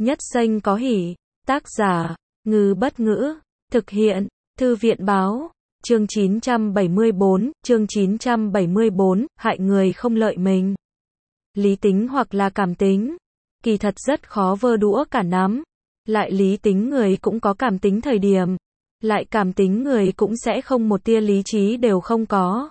Nhất Xanh có hỉ. Tác giả, Ngư Bất Ngữ. Thực hiện, Thư viện Báo. Chương 974, hại người không lợi mình. Lý tính hoặc là cảm tính. Kỳ thật rất khó vơ đũa cả nắm. Lại lý tính người cũng có cảm tính thời điểm. Lại cảm tính người cũng sẽ không một tia lý trí đều không có.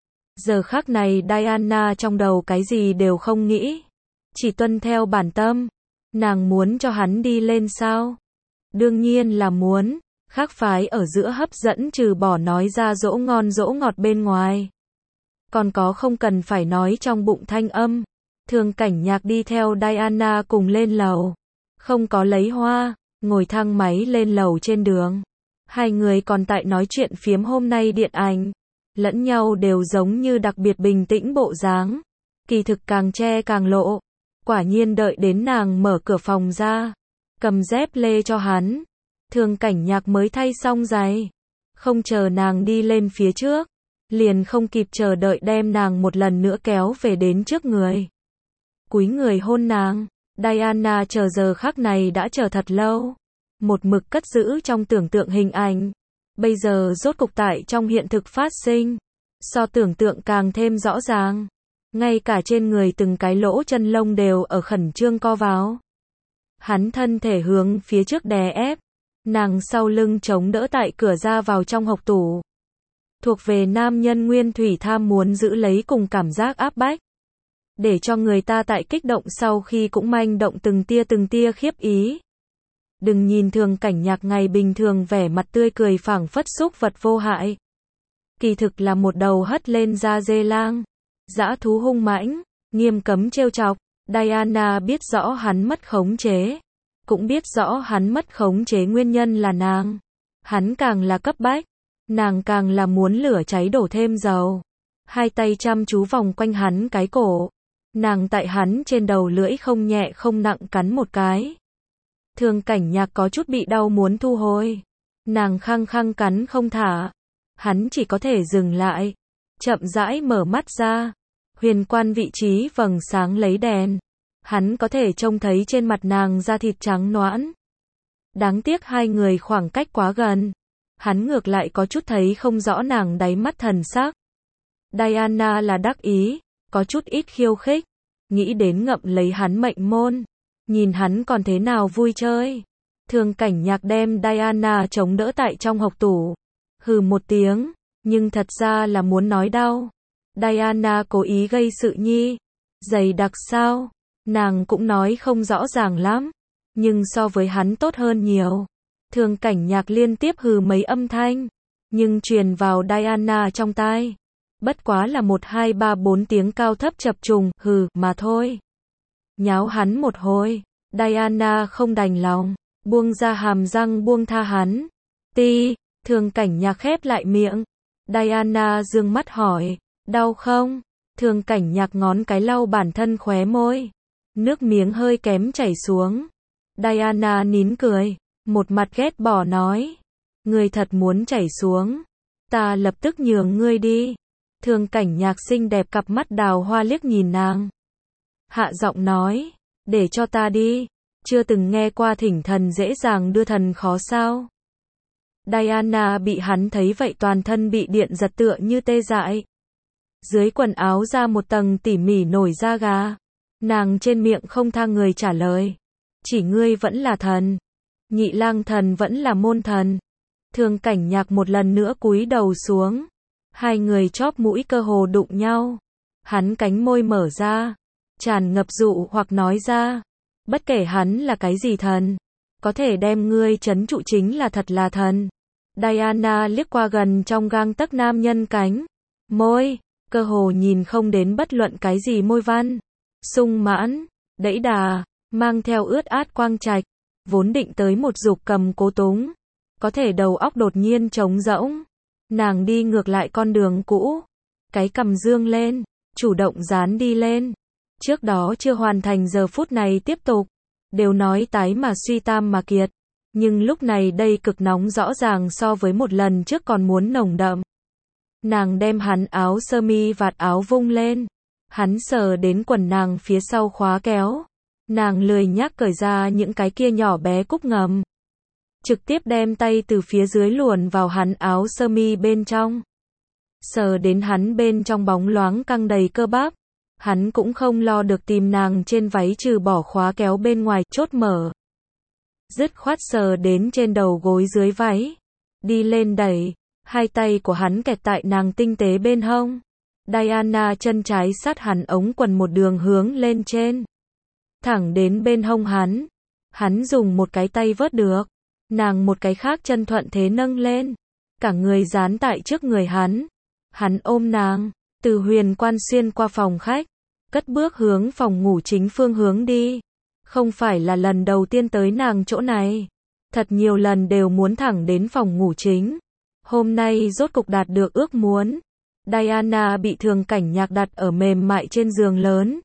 Giờ khắc này Diana trong đầu cái gì đều không nghĩ. Chỉ tuân theo bản tâm. Nàng muốn cho hắn đi lên sao? Đương nhiên là muốn. Khác phái ở giữa hấp dẫn trừ bỏ nói ra dỗ ngon dỗ ngọt bên ngoài. Còn có không cần phải nói trong bụng thanh âm. Thường Cảnh Nhạc đi theo Diana cùng lên lầu. Không có lấy hoa, ngồi thang máy lên lầu trên đường. Hai người còn tại nói chuyện phiếm hôm nay điện ảnh. Lẫn nhau đều giống như đặc biệt bình tĩnh bộ dáng. Kỳ thực càng che càng lộ. Quả nhiên đợi đến nàng mở cửa phòng ra. Cầm dép lê cho hắn. Thường Cảnh Nhạc mới thay xong giày. Không chờ nàng đi lên phía trước. Liền không kịp chờ đợi đem nàng một lần nữa kéo về đến trước người. Cúi người hôn nàng. Diana chờ giờ khắc này đã chờ thật lâu. Một mực cất giữ trong tưởng tượng hình ảnh. Bây giờ rốt cục tại trong hiện thực phát sinh. So tưởng tượng càng thêm rõ ràng. Ngay cả trên người từng cái lỗ chân lông đều ở khẩn trương co vào. Hắn thân thể hướng phía trước đè ép. Nàng sau lưng chống đỡ tại cửa ra vào trong hộc tủ. Thuộc về nam nhân nguyên thủy tham muốn giữ lấy cùng cảm giác áp bách. Để cho người ta tại kích động sau khi cũng manh động từng tia khiếp ý. Đừng nhìn Thường Cảnh Nhạc ngày bình thường vẻ mặt tươi cười phảng phất xúc vật vô hại. Kỳ thực là một đầu hất lên da dê lang. Dã thú hung mãnh, nghiêm cấm trêu chọc. Diana biết rõ hắn mất khống chế. Cũng biết rõ hắn mất khống chế nguyên nhân là nàng. Hắn càng là cấp bách. Nàng càng là muốn lửa cháy đổ thêm dầu. Hai tay chăm chú vòng quanh hắn cái cổ. Nàng tại hắn trên đầu lưỡi không nhẹ không nặng cắn một cái. Thường Cảnh Nhạc có chút bị đau muốn thu hồi. Nàng khăng khăng cắn không thả. Hắn chỉ có thể dừng lại. Chậm rãi mở mắt ra. Huyền quan vị trí vầng sáng lấy đèn. Hắn có thể trông thấy trên mặt nàng da thịt trắng nõn. Đáng tiếc hai người khoảng cách quá gần. Hắn ngược lại có chút thấy không rõ nàng đáy mắt thần sắc. Diana là đắc ý, có chút ít khiêu khích. Nghĩ đến ngậm lấy hắn mệnh môn. Nhìn hắn còn thế nào vui chơi. Thường Cảnh Nhạc đem Diana chống đỡ tại trong hộc tủ. Hừ một tiếng, nhưng thật ra là muốn nói đau. Diana cố ý gây sự nhi. Dày đặc sao? Nàng cũng nói không rõ ràng lắm. Nhưng so với hắn tốt hơn nhiều. Thường Cảnh Nhạc liên tiếp hừ mấy âm thanh. Nhưng truyền vào Diana trong tai. Bất quá là 1, 2, 3, 4 tiếng cao thấp chập trùng, hừ, mà thôi. Nháo hắn một hồi. Diana không đành lòng. Buông ra hàm răng buông tha hắn. Ti, Thường Cảnh Nhạc khép lại miệng. Diana dương mắt hỏi. Đau không? Thường Cảnh Nhạc ngón cái lau bản thân khóe môi. Nước miếng hơi kém chảy xuống. Diana nín cười. Một mặt ghét bỏ nói. Ngươi thật muốn chảy xuống. Ta lập tức nhường ngươi đi. Thường Cảnh Nhạc xinh đẹp cặp mắt đào hoa liếc nhìn nàng. Hạ giọng nói. Để cho ta đi. Chưa từng nghe qua thỉnh thần dễ dàng đưa thần khó sao. Diana bị hắn thấy vậy toàn thân bị điện giật tựa như tê dại. Dưới quần áo ra một tầng tỉ mỉ nổi da gà. Nàng trên miệng không tha người trả lời. Chỉ ngươi vẫn là thần. Nhị lang thần vẫn là môn thần. Thường Cảnh Nhạc một lần nữa cúi đầu xuống. Hai người chóp mũi cơ hồ đụng nhau. Hắn cánh môi mở ra. Tràn ngập dụ hoặc nói ra. Bất kể hắn là cái gì thần. Có thể đem ngươi trấn trụ chính là thật là thần. Diana liếc qua gần trong gang tấc nam nhân cánh. Môi. Cơ hồ nhìn không đến bất luận cái gì môi văn. Sung mãn. Đẫy đà. Mang theo ướt át quang trạch. Vốn định tới một dục cầm cố túng. Có thể đầu óc đột nhiên trống rỗng. Nàng đi ngược lại con đường cũ. Cái cằm dương lên. Chủ động dán đi lên. Trước đó chưa hoàn thành giờ phút này tiếp tục. Đều nói tái mà suy tam mà kiệt. Nhưng lúc này đây cực nóng rõ ràng so với một lần trước còn muốn nồng đậm. Nàng đem hắn áo sơ mi vạt áo vung lên. Hắn sờ đến quần nàng phía sau khóa kéo. Nàng lười nhác cởi ra những cái kia nhỏ bé cúc ngầm. Trực tiếp đem tay từ phía dưới luồn vào hắn áo sơ mi bên trong. Sờ đến hắn bên trong bóng loáng căng đầy cơ bắp. Hắn cũng không lo được tìm nàng trên váy trừ bỏ khóa kéo bên ngoài chốt mở. Dứt khoát sờ đến trên đầu gối dưới váy. Đi lên đẩy. Hai tay của hắn kẹt tại nàng tinh tế bên hông. Diana chân trái sát hắn ống quần một đường hướng lên trên. Thẳng đến bên hông hắn. Hắn dùng một cái tay vớt được. Nàng một cái khác chân thuận thế nâng lên. Cả người dán tại trước người hắn. Hắn ôm nàng. Từ huyền quan xuyên qua phòng khách. Cất bước hướng phòng ngủ chính phương hướng đi. Không phải là lần đầu tiên tới nàng chỗ này. Thật nhiều lần đều muốn thẳng đến phòng ngủ chính. Hôm nay rốt cục đạt được ước muốn. Diana bị Thường Cảnh Nhạc đặt ở mềm mại trên giường lớn.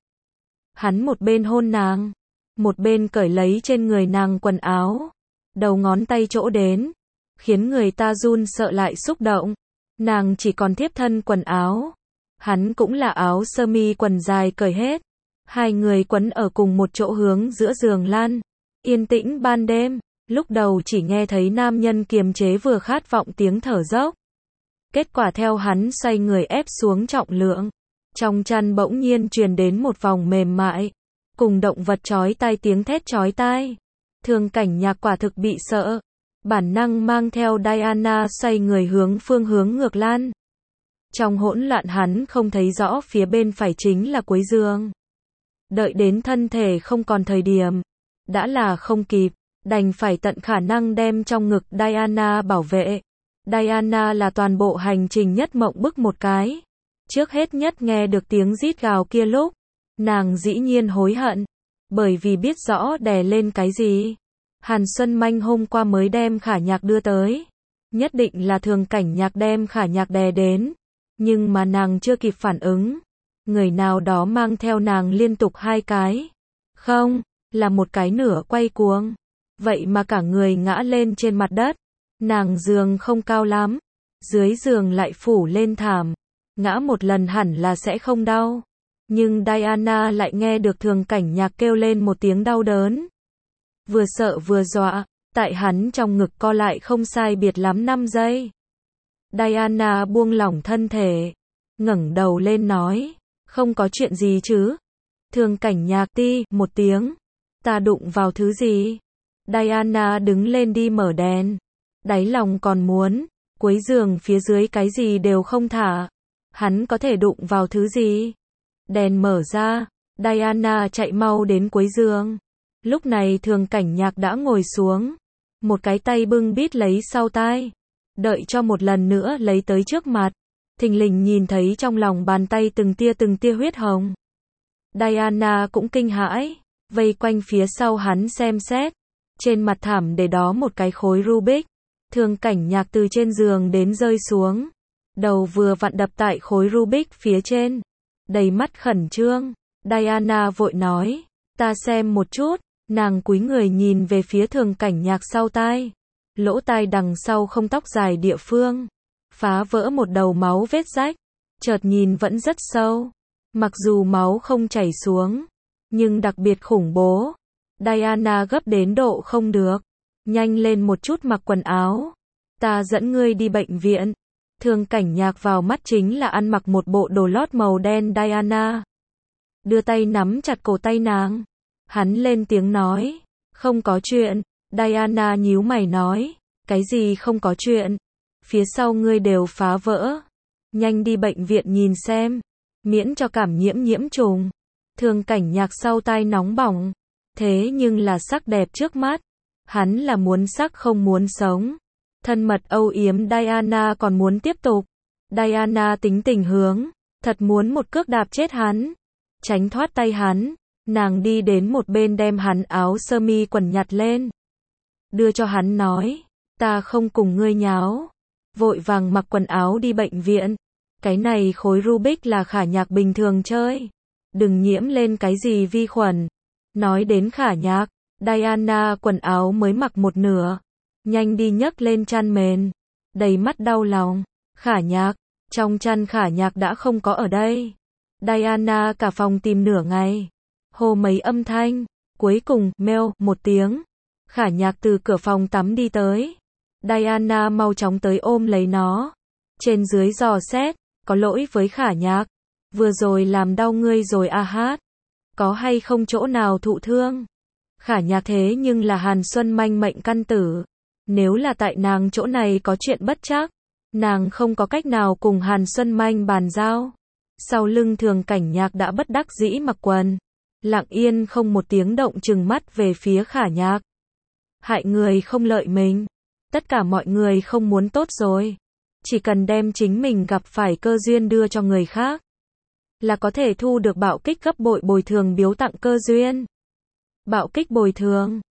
Hắn một bên hôn nàng. Một bên cởi lấy trên người nàng quần áo. Đầu ngón tay chỗ đến. Khiến người ta run sợ lại xúc động. Nàng chỉ còn thiếp thân quần áo. Hắn cũng là áo sơ mi quần dài cởi hết. Hai người quấn ở cùng một chỗ hướng giữa giường lăn. Yên tĩnh ban đêm. Lúc đầu chỉ nghe thấy nam nhân kiềm chế vừa khát vọng tiếng thở dốc. Kết quả theo hắn xoay người ép xuống trọng lượng. Trong chăn bỗng nhiên truyền đến một vòng mềm mại. Cùng động vật chói tai tiếng thét chói tai. Thường Cảnh Nhạc quả thực bị sợ. Bản năng mang theo Diana xoay người hướng phương hướng ngược lan. Trong hỗn loạn hắn không thấy rõ phía bên phải chính là cuối giường. Đợi đến thân thể không còn thời điểm. Đã là không kịp. Đành phải tận khả năng đem trong ngực Diana bảo vệ. Diana là toàn bộ hành trình nhất mộng bức một cái. Trước hết nhất nghe được tiếng rít gào kia lúc. Nàng dĩ nhiên hối hận. Bởi vì biết rõ đè lên cái gì. Hàn Xuân Manh hôm qua mới đem Khả Nhạc đưa tới. Nhất định là Thường Cảnh Nhạc đem Khả Nhạc đè đến. Nhưng mà nàng chưa kịp phản ứng. Người nào đó mang theo nàng liên tục hai cái. Không, là một cái nửa quay cuồng. Vậy mà cả người ngã lên trên mặt đất. Nàng giường không cao lắm. Dưới giường lại phủ lên thảm. Ngã một lần hẳn là sẽ không đau. Nhưng Diana lại nghe được Thường Cảnh Nhạc kêu lên một tiếng đau đớn. Vừa sợ vừa dọa. Tại hắn trong ngực co lại không sai biệt lắm 5 giây. Diana buông lỏng thân thể. Ngẩng đầu lên nói. Không có chuyện gì chứ. Thường Cảnh Nhạc ti một tiếng. Ta đụng vào thứ gì? Diana đứng lên đi mở đèn. Đáy lòng còn muốn. Cuối giường phía dưới cái gì đều không thả. Hắn có thể đụng vào thứ gì? Đèn mở ra. Diana chạy mau đến cuối giường. Lúc này Thường Cảnh Nhạc đã ngồi xuống. Một cái tay bưng bít lấy sau tai. Đợi cho một lần nữa lấy tới trước mặt. Thình lình nhìn thấy trong lòng bàn tay từng tia huyết hồng. Diana cũng kinh hãi. Vây quanh phía sau hắn xem xét. Trên mặt thảm để đó một cái khối Rubik. Thường Cảnh Nhạc từ trên giường đến rơi xuống. Đầu vừa vặn đập tại khối Rubik phía trên. Đầy mắt khẩn trương. Diana vội nói. Ta xem một chút. Nàng cúi người nhìn về phía Thường Cảnh Nhạc sau tai. Lỗ tai đằng sau không tóc dài địa phương. Phá vỡ một đầu máu vết rách. Chợt nhìn vẫn rất sâu. Mặc dù máu không chảy xuống. Nhưng đặc biệt khủng bố. Diana gấp đến độ không được. Nhanh lên một chút mặc quần áo. Ta dẫn ngươi đi bệnh viện. Thường Cảnh Nhạc vào mắt chính là ăn mặc một bộ đồ lót màu đen Diana. Đưa tay nắm chặt cổ tay nàng. Hắn lên tiếng nói. Không có chuyện. Diana nhíu mày nói. Cái gì không có chuyện? Phía sau ngươi đều phá vỡ. Nhanh đi bệnh viện nhìn xem. Miễn cho cảm nhiễm trùng. Thường Cảnh Nhạc sau tai nóng bỏng. Thế nhưng là sắc đẹp trước mắt. Hắn là muốn sắc không muốn sống. Thân mật âu yếm Diana còn muốn tiếp tục. Diana tính tình hướng. Thật muốn một cước đạp chết hắn. Tránh thoát tay hắn. Nàng đi đến một bên đem hắn áo sơ mi quần nhặt lên. Đưa cho hắn nói. Ta không cùng ngươi nháo. Vội vàng mặc quần áo đi bệnh viện. Cái này khối Rubik là Khả Nhạc bình thường chơi. Đừng nhiễm lên cái gì vi khuẩn. Nói đến Khả Nhạc. Diana quần áo mới mặc một nửa. Nhanh đi nhấc lên chăn mền. Đầy mắt đau lòng. Khả Nhạc. Trong chăn Khả Nhạc đã không có ở đây. Diana cả phòng tìm nửa ngày. Hô mấy âm thanh. Cuối cùng, meo, một tiếng. Khả Nhạc từ cửa phòng tắm đi tới. Diana mau chóng tới ôm lấy nó. Trên dưới dò xét, có lỗi với Khả Nhạc. Vừa rồi làm đau ngươi rồi à hát. Có hay không chỗ nào thụ thương? Khả Nhạc thế nhưng là Hàn Xuân Manh mệnh căn tử. Nếu là tại nàng chỗ này có chuyện bất trắc, nàng không có cách nào cùng Hàn Xuân Manh bàn giao. Sau lưng Thường Cảnh Nhạc đã bất đắc dĩ mặc quần. Lặng yên không một tiếng động trừng mắt về phía Khả Nhạc. Hại người không lợi mình. Tất cả mọi người không muốn tốt rồi. Chỉ cần đem chính mình gặp phải cơ duyên đưa cho người khác, là có thể thu được bạo kích gấp bội bồi thường biếu tặng cơ duyên. Bạo kích bồi thường.